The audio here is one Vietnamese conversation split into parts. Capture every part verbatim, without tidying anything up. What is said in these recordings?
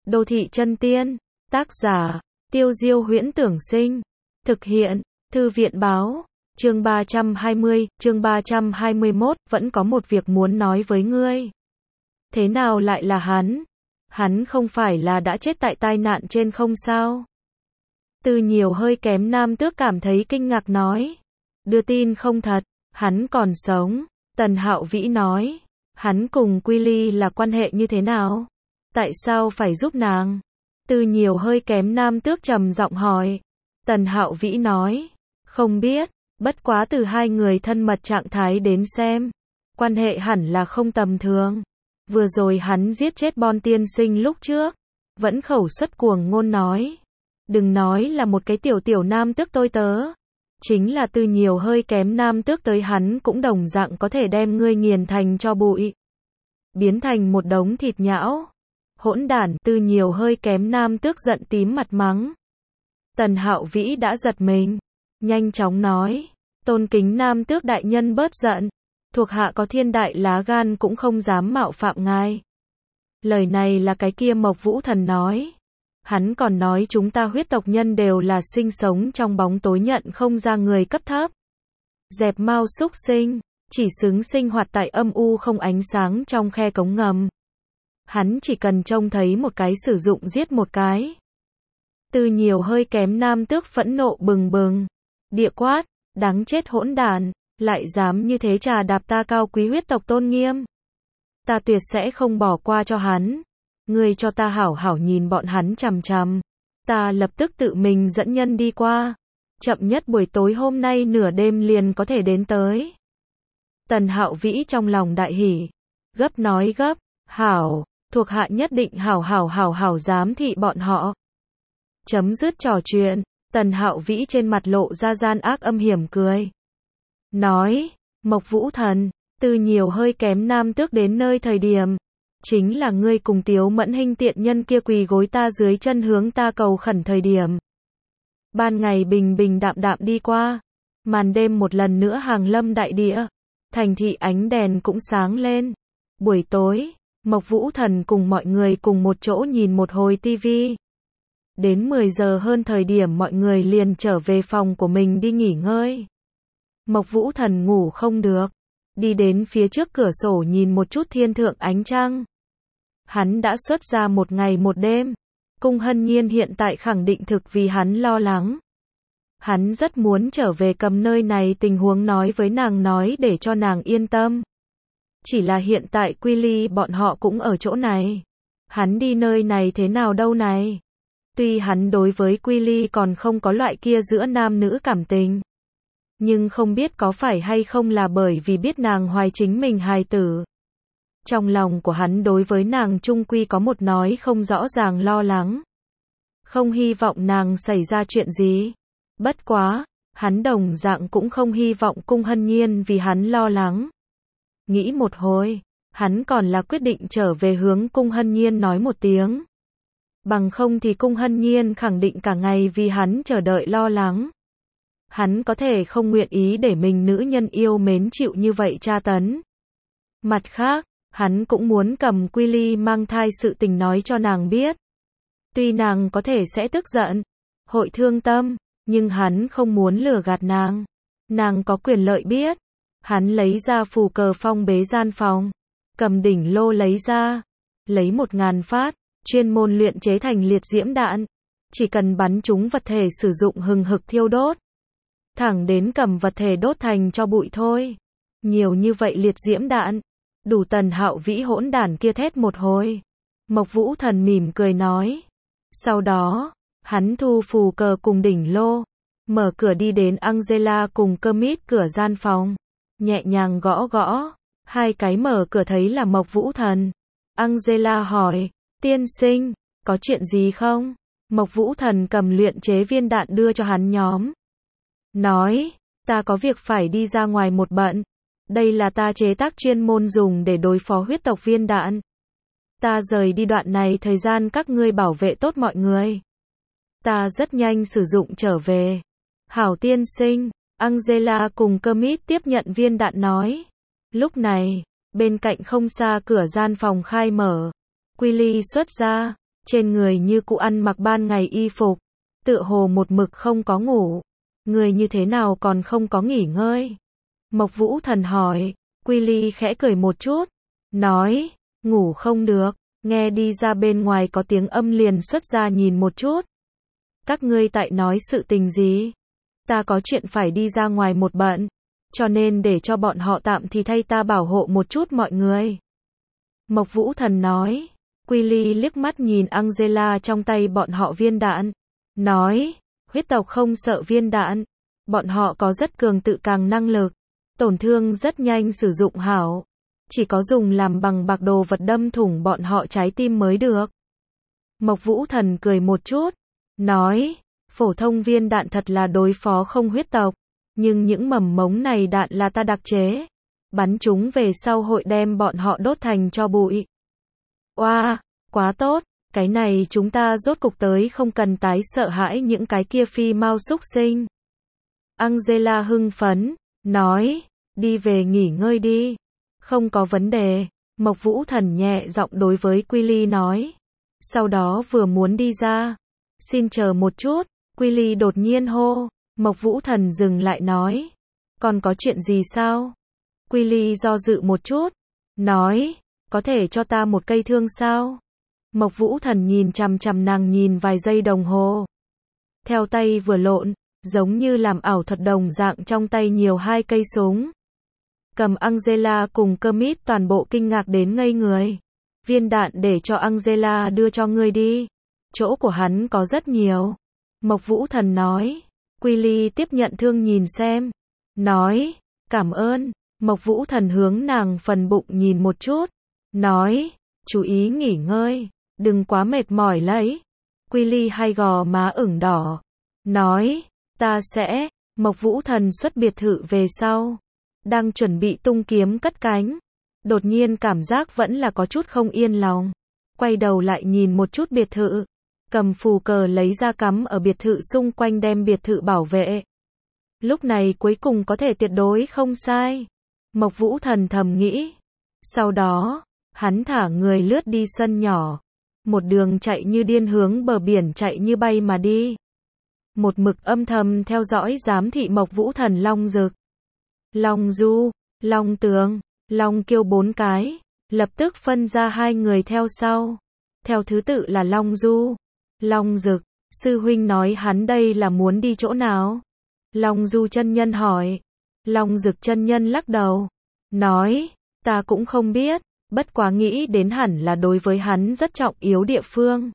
Đô thị chân tiên. Tác giả, Tiêu Diêu Huyễn Tưởng Sinh. Thực hiện, Thư viện Báo. Chương ba trăm hai mươi, chương ba trăm hai mươi mốt, vẫn có một việc muốn nói với ngươi. Thế nào lại là hắn? Hắn không phải là đã chết tại tai nạn trên không sao? Từ nhiều hơi kém nam tước cảm thấy kinh ngạc nói. Đưa tin không thật, hắn còn sống. Tần Hạo Vĩ nói. Hắn cùng Quy Ly là quan hệ như thế nào? Tại sao phải giúp nàng? Từ nhiều hơi kém nam tước trầm giọng hỏi. Tần Hạo Vĩ nói. Không biết, bất quá từ hai người thân mật trạng thái đến xem. Quan hệ hẳn là không tầm thường. Vừa rồi hắn giết chết Bon tiên sinh lúc trước. Vẫn khẩu xuất cuồng ngôn nói. Đừng nói là một cái tiểu tiểu nam tước tôi tớ. Chính là từ nhiều hơi kém nam tước tới hắn cũng đồng dạng có thể đem ngươi nghiền thành cho bụi. Biến thành một đống thịt nhão. Hỗn đản, từ nhiều hơi kém nam tước giận tím mặt mắng. Tần Hạo Vĩ đã giật mình. Nhanh chóng nói. Tôn kính nam tước đại nhân bớt giận. Thuộc hạ có thiên đại lá gan cũng không dám mạo phạm ngài. Lời này là cái kia Mộc Vũ Thần nói. Hắn còn nói chúng ta huyết tộc nhân đều là sinh sống trong bóng tối nhận không ra người cấp thấp. Dẹp mau xúc sinh, chỉ xứng sinh hoạt tại âm u không ánh sáng trong khe cống ngầm. Hắn chỉ cần trông thấy một cái sử dụng giết một cái. Từ nhiều hơi kém nam tước phẫn nộ bừng bừng. Địa quát, đáng chết hỗn đản, lại dám như thế trà đạp ta cao quý huyết tộc tôn nghiêm. Ta tuyệt sẽ không bỏ qua cho hắn. Ngươi cho ta hảo hảo nhìn bọn hắn chằm chằm. Ta lập tức tự mình dẫn nhân đi qua. Chậm nhất buổi tối hôm nay nửa đêm liền có thể đến tới. Tần Hạo Vĩ trong lòng đại hỉ. Gấp nói gấp, hảo, thuộc hạ nhất định hảo hảo hảo hảo giám thị bọn họ. Chấm dứt trò chuyện, Tần Hạo Vĩ trên mặt lộ ra gian ác âm hiểm cười. Nói, Mộc Vũ Thần, từ nhiều hơi kém nam tước đến nơi thời điểm. Chính là ngươi cùng Tiếu Mẫn Hinh tiện nhân kia quỳ gối ta dưới chân hướng ta cầu khẩn thời điểm. Ban ngày bình bình đạm đạm đi qua. Màn đêm một lần nữa hàng lâm đại địa. Thành thị ánh đèn cũng sáng lên. Buổi tối, Mộc Vũ Thần cùng mọi người cùng một chỗ nhìn một hồi tivi. Đến mười giờ hơn thời điểm mọi người liền trở về phòng của mình đi nghỉ ngơi. Mộc Vũ Thần ngủ không được. Đi đến phía trước cửa sổ nhìn một chút thiên thượng ánh trăng. Hắn đã xuất ra một ngày một đêm. Cung Hân Nhiên hiện tại khẳng định thực vì hắn lo lắng. Hắn rất muốn trở về cầm nơi này tình huống nói với nàng nói để cho nàng yên tâm. Chỉ là hiện tại Quy Ly bọn họ cũng ở chỗ này. Hắn đi nơi này thế nào đâu này. Tuy hắn đối với Quy Ly còn không có loại kia giữa nam nữ cảm tình. Nhưng không biết có phải hay không là bởi vì biết nàng hoài chính mình hài tử. Trong lòng của hắn đối với nàng chung quy có một nói không rõ ràng lo lắng. Không hy vọng nàng xảy ra chuyện gì. Bất quá, hắn đồng dạng cũng không hy vọng Cung Hân Nhiên vì hắn lo lắng. Nghĩ một hồi, hắn còn là quyết định trở về hướng Cung Hân Nhiên nói một tiếng. Bằng không thì Cung Hân Nhiên khẳng định cả ngày vì hắn chờ đợi lo lắng. Hắn có thể không nguyện ý để mình nữ nhân yêu mến chịu như vậy tra tấn. Mặt khác, hắn cũng muốn cầm Quy Ly mang thai sự tình nói cho nàng biết. Tuy nàng có thể sẽ tức giận, hội thương tâm, nhưng hắn không muốn lừa gạt nàng. Nàng có quyền lợi biết. Hắn lấy ra phù cờ phong bế gian phòng. Cầm đỉnh lô lấy ra. Lấy một ngàn phát, chuyên môn luyện chế thành liệt diễm đạn. Chỉ cần bắn chúng vật thể sử dụng hừng hực thiêu đốt. Thẳng đến cầm vật thể đốt thành cho bụi thôi. Nhiều như vậy liệt diễm đạn. Đủ Tần Hạo Vĩ hỗn đản kia thét một hồi. Mộc Vũ Thần mỉm cười nói. Sau đó, hắn thu phù cờ cùng đỉnh lô. Mở cửa đi đến Angela cùng Kermit cửa gian phòng. Nhẹ nhàng gõ gõ. Hai cái mở cửa thấy là Mộc Vũ Thần. Angela hỏi. Tiên sinh, có chuyện gì không? Mộc Vũ Thần cầm luyện chế viên đạn đưa cho hắn nhóm. Nói, ta có việc phải đi ra ngoài một bận. Đây là ta chế tác chuyên môn dùng để đối phó huyết tộc viên đạn. Ta rời đi đoạn này thời gian các ngươi bảo vệ tốt mọi người. Ta rất nhanh sử dụng trở về. Hảo tiên sinh, Angela cùng Kermit tiếp nhận viên đạn nói. Lúc này, bên cạnh không xa cửa gian phòng khai mở. Quy Ly xuất ra, trên người như cụ ăn mặc ban ngày y phục, tựa hồ một mực không có ngủ. Người như thế nào còn không có nghỉ ngơi? Mộc Vũ Thần hỏi. Quy Ly khẽ cười một chút, nói, ngủ không được, nghe đi ra bên ngoài có tiếng âm liền xuất ra nhìn một chút. Các ngươi tại nói sự tình gì? Ta có chuyện phải đi ra ngoài một bận, cho nên để cho bọn họ tạm thì thay ta bảo hộ một chút mọi người. Mộc Vũ Thần nói. Quy Ly liếc mắt nhìn Angela trong tay bọn họ viên đạn, nói, huyết tộc không sợ viên đạn, bọn họ có rất cường tự càng năng lực, tổn thương rất nhanh sử dụng hảo, chỉ có dùng làm bằng bạc đồ vật đâm thủng bọn họ trái tim mới được. Mộc Vũ Thần cười một chút, nói, phổ thông viên đạn thật là đối phó không huyết tộc, nhưng những mầm mống này đạn là ta đặc chế, bắn chúng về sau hội đem bọn họ đốt thành tro bụi. Oa, wow, quá tốt, cái này chúng ta rốt cục tới không cần tái sợ hãi những cái kia phi mau xúc sinh. Angela hưng phấn, nói, đi về nghỉ ngơi đi. Không có vấn đề, Mộc Vũ Thần nhẹ giọng đối với Quy Ly nói. Sau đó vừa muốn đi ra. Xin chờ một chút, Quy Ly đột nhiên hô. Mộc Vũ Thần dừng lại nói. Còn có chuyện gì sao? Quy Ly do dự một chút, nói, có thể cho ta một cây thương sao? Mộc Vũ Thần nhìn chằm chằm nàng nhìn vài giây đồng hồ. Theo tay vừa lộn, giống như làm ảo thuật đồng dạng trong tay nhiều hai cây súng. Cầm Angela cùng Kermit toàn bộ kinh ngạc đến ngây người. Viên đạn để cho Angela đưa cho ngươi đi. Chỗ của hắn có rất nhiều. Mộc Vũ Thần nói. Quy Ly tiếp nhận thương nhìn xem. Nói, cảm ơn. Mộc Vũ Thần hướng nàng phần bụng nhìn một chút. Nói, chú ý nghỉ ngơi. Đừng quá mệt mỏi lấy. Quy Ly hai gò má ửng đỏ. Nói, ta sẽ. Mộc Vũ Thần xuất biệt thự về sau. Đang chuẩn bị tung kiếm cất cánh. Đột nhiên cảm giác vẫn là có chút không yên lòng. Quay đầu lại nhìn một chút biệt thự. Cầm phù cờ lấy ra cắm ở biệt thự xung quanh đem biệt thự bảo vệ. Lúc này cuối cùng có thể tuyệt đối không sai. Mộc Vũ Thần thầm nghĩ. Sau đó, hắn thả người lướt đi sân nhỏ. Một đường chạy như điên hướng bờ biển chạy như bay mà đi. Một mực âm thầm theo dõi giám thị Mộc Vũ Thần Long Dực, Long Du, Long Tường, Long Kiêu bốn cái, lập tức phân ra hai người theo sau. Theo thứ tự là Long Du, Long Dực. Sư huynh nói hắn đây là muốn đi chỗ nào? Long Du chân nhân hỏi. Long Dực chân nhân lắc đầu, nói, ta cũng không biết, bất quá nghĩ đến hẳn là đối với hắn rất trọng yếu địa phương.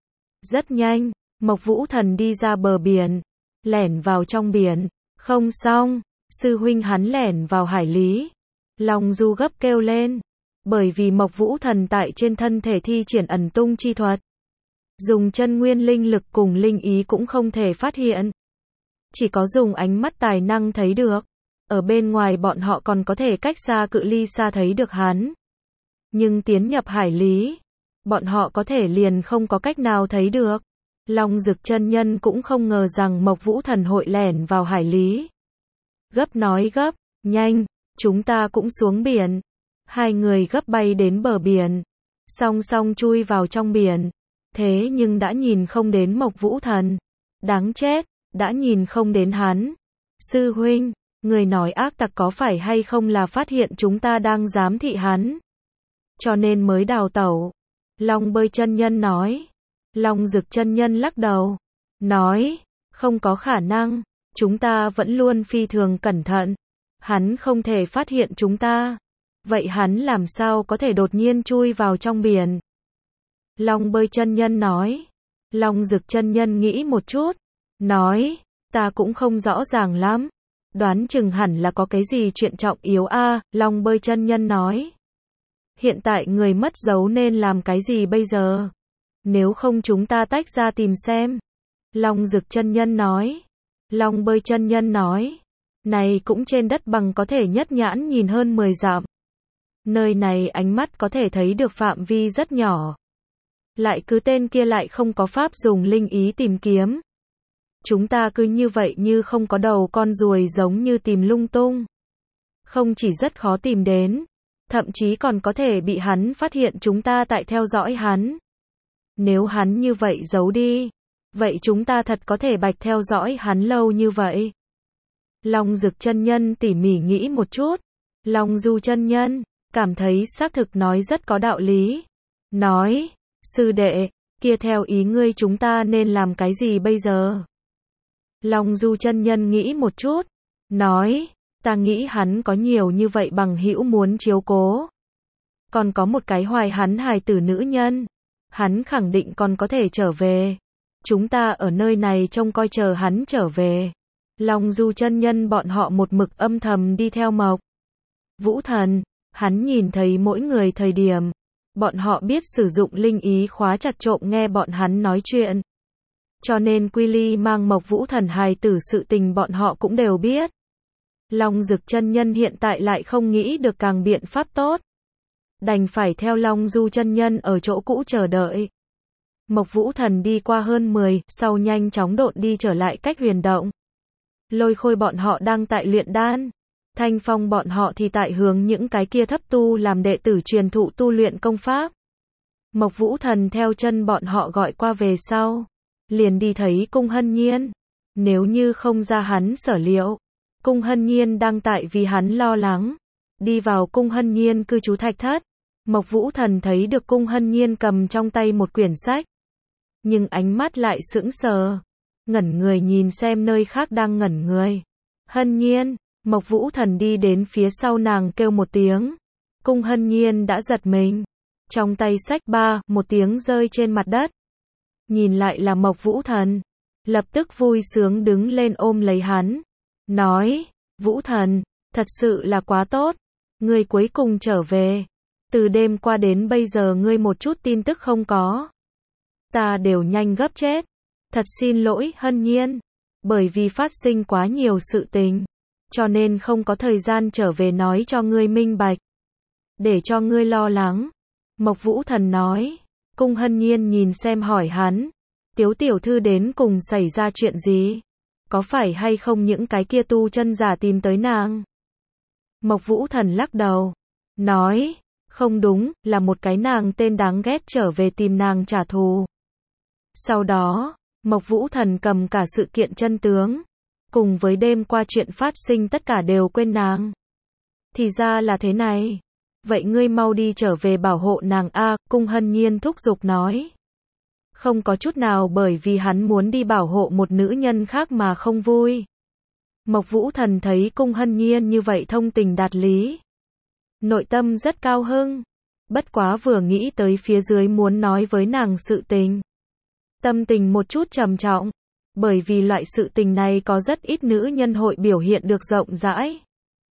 Rất nhanh, Mộc Vũ Thần đi ra bờ biển, lẻn vào trong biển. Không xong, sư huynh hắn lẻn vào hải lý. Long Du gấp kêu lên, bởi vì Mộc Vũ Thần tại trên thân thể thi triển ẩn tung chi thuật. Dùng chân nguyên linh lực cùng linh ý cũng không thể phát hiện. Chỉ có dùng ánh mắt tài năng thấy được. Ở bên ngoài bọn họ còn có thể cách xa cự ly xa thấy được hắn. Nhưng tiến nhập hải lý, bọn họ có thể liền không có cách nào thấy được. Long Dực chân nhân cũng không ngờ rằng Mộc Vũ Thần hội lẻn vào hải lý. Gấp nói gấp, nhanh, chúng ta cũng xuống biển. Hai người gấp bay đến bờ biển, song song chui vào trong biển. Thế nhưng đã nhìn không đến Mộc Vũ Thần. Đáng chết, đã nhìn không đến hắn. Sư huynh, người nói ác tặc có phải hay không là phát hiện chúng ta đang giám thị hắn, cho nên mới đào tẩu. Long Bơi chân nhân nói. Long Dực chân nhân lắc đầu, nói, không có khả năng, chúng ta vẫn luôn phi thường cẩn thận, hắn không thể phát hiện chúng ta, vậy hắn làm sao có thể đột nhiên chui vào trong biển? Long Bơi chân nhân nói. Long Dực chân nhân nghĩ một chút, nói, ta cũng không rõ ràng lắm, đoán chừng hẳn là có cái gì chuyện trọng yếu a. À, Long Bơi chân nhân nói. Hiện tại người mất dấu nên làm cái gì bây giờ? Nếu không chúng ta tách ra tìm xem. Long Dực chân nhân nói. Long Bơi chân nhân nói. Này cũng trên đất bằng có thể nhất nhãn nhìn hơn mười dặm. Nơi này ánh mắt có thể thấy được phạm vi rất nhỏ. Lại cứ tên kia lại không có pháp dùng linh ý tìm kiếm. Chúng ta cứ như vậy như không có đầu con ruồi giống như tìm lung tung. Không chỉ rất khó tìm đến, thậm chí còn có thể bị hắn phát hiện chúng ta tại theo dõi hắn. Nếu hắn như vậy giấu đi, vậy chúng ta thật có thể bạch theo dõi hắn lâu như vậy. Long Dực chân nhân tỉ mỉ nghĩ một chút. Long Du chân nhân cảm thấy xác thực nói rất có đạo lý. Nói, sư đệ, kia theo ý ngươi chúng ta nên làm cái gì bây giờ? Long Du chân nhân nghĩ một chút. Nói, ta nghĩ hắn có nhiều như vậy bằng hữu muốn chiếu cố. Còn có một cái hoài hắn hài tử nữ nhân. Hắn khẳng định còn có thể trở về. Chúng ta ở nơi này trông coi chờ hắn trở về. Long Du chân nhân bọn họ một mực âm thầm đi theo Mộc Vũ Thần. Hắn nhìn thấy mỗi người thời điểm. Bọn họ biết sử dụng linh ý khóa chặt trộm nghe bọn hắn nói chuyện. Cho nên Quy Ly mang Mộc Vũ Thần hài tử sự tình bọn họ cũng đều biết. Long Dực chân nhân hiện tại lại không nghĩ được càng biện pháp tốt. Đành phải theo Long Du chân nhân ở chỗ cũ chờ đợi. Mộc Vũ Thần đi qua hơn mười, sau nhanh chóng độn đi trở lại cách huyền động. Lôi Khôi bọn họ đang tại luyện đan. Thanh Phong bọn họ thì tại hướng những cái kia thấp tu làm đệ tử truyền thụ tu luyện công pháp. Mộc Vũ Thần theo chân bọn họ gọi qua về sau. Liền đi thấy Cung Hân Nhiên. Nếu như không ra hắn sở liệu, Cung Hân Nhiên đang tại vì hắn lo lắng. Đi vào Cung Hân Nhiên cư trú thạch thất. Mộc Vũ Thần thấy được Cung Hân Nhiên cầm trong tay một quyển sách. Nhưng ánh mắt lại sững sờ. Ngẩn người nhìn xem nơi khác đang ngẩn người. Hân Nhiên, Mộc Vũ Thần đi đến phía sau nàng kêu một tiếng. Cung Hân Nhiên đã giật mình. Trong tay sách ba, một tiếng rơi trên mặt đất. Nhìn lại là Mộc Vũ Thần. Lập tức vui sướng đứng lên ôm lấy hắn. Nói, Vũ Thần, thật sự là quá tốt. Ngươi cuối cùng trở về. Từ đêm qua đến bây giờ ngươi một chút tin tức không có. Ta đều nhanh gấp chết. Thật xin lỗi Hân Nhiên. Bởi vì phát sinh quá nhiều sự tình. Cho nên không có thời gian trở về nói cho ngươi minh bạch. Để cho ngươi lo lắng. Mộc Vũ Thần nói. Cung Hân Nhiên nhìn xem hỏi hắn. Tiếu tiểu thư đến cùng xảy ra chuyện gì? Có phải hay không những cái kia tu chân giả tìm tới nàng? Mộc Vũ Thần lắc đầu. Nói. Không đúng, là một cái nàng tên đáng ghét trở về tìm nàng trả thù. Sau đó, Mộc Vũ Thần cầm cả sự kiện chân tướng. Cùng với đêm qua chuyện phát sinh tất cả đều quên nàng. Thì ra là thế này. Vậy ngươi mau đi trở về bảo hộ nàng a, Cung Hân Nhiên thúc giục nói. Không có chút nào bởi vì hắn muốn đi bảo hộ một nữ nhân khác mà không vui. Mộc Vũ Thần thấy Cung Hân Nhiên như vậy thông tình đạt lý. Nội tâm rất cao hưng. Bất quá vừa nghĩ tới phía dưới muốn nói với nàng sự tình. Tâm tình một chút trầm trọng. Bởi vì loại sự tình này có rất ít nữ nhân hội biểu hiện được rộng rãi.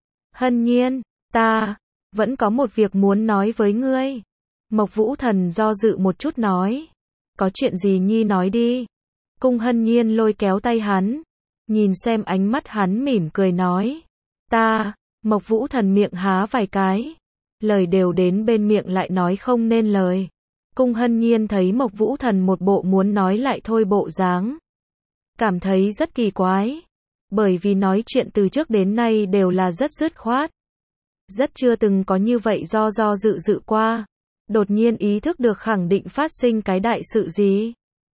Hân Nhiên, ta vẫn có một việc muốn nói với ngươi. Mộc Vũ Thần do dự một chút nói. Có chuyện gì nhi nói đi. Cung Hân Nhiên lôi kéo tay hắn. Nhìn xem ánh mắt hắn mỉm cười nói. Ta, Mộc Vũ Thần miệng há vài cái. Lời đều đến bên miệng lại nói không nên lời. Cung Hân Nhiên thấy Mộc Vũ Thần một bộ muốn nói lại thôi bộ dáng. Cảm thấy rất kỳ quái. Bởi vì nói chuyện từ trước đến nay đều là rất dứt khoát. Rất chưa từng có như vậy do do dự dự qua. Đột nhiên ý thức được khẳng định phát sinh cái đại sự gì.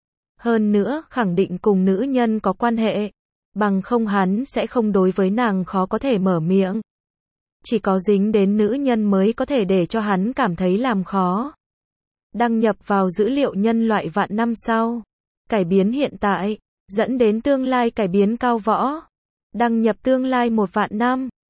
Hơn nữa khẳng định cùng nữ nhân có quan hệ. Bằng không hắn sẽ không đối với nàng khó có thể mở miệng. Chỉ có dính đến nữ nhân mới có thể để cho hắn cảm thấy làm khó. Đăng nhập vào dữ liệu nhân loại vạn năm sau. Cải biến hiện tại. Dẫn đến tương lai cải biến cao võ. Đăng nhập tương lai một vạn năm.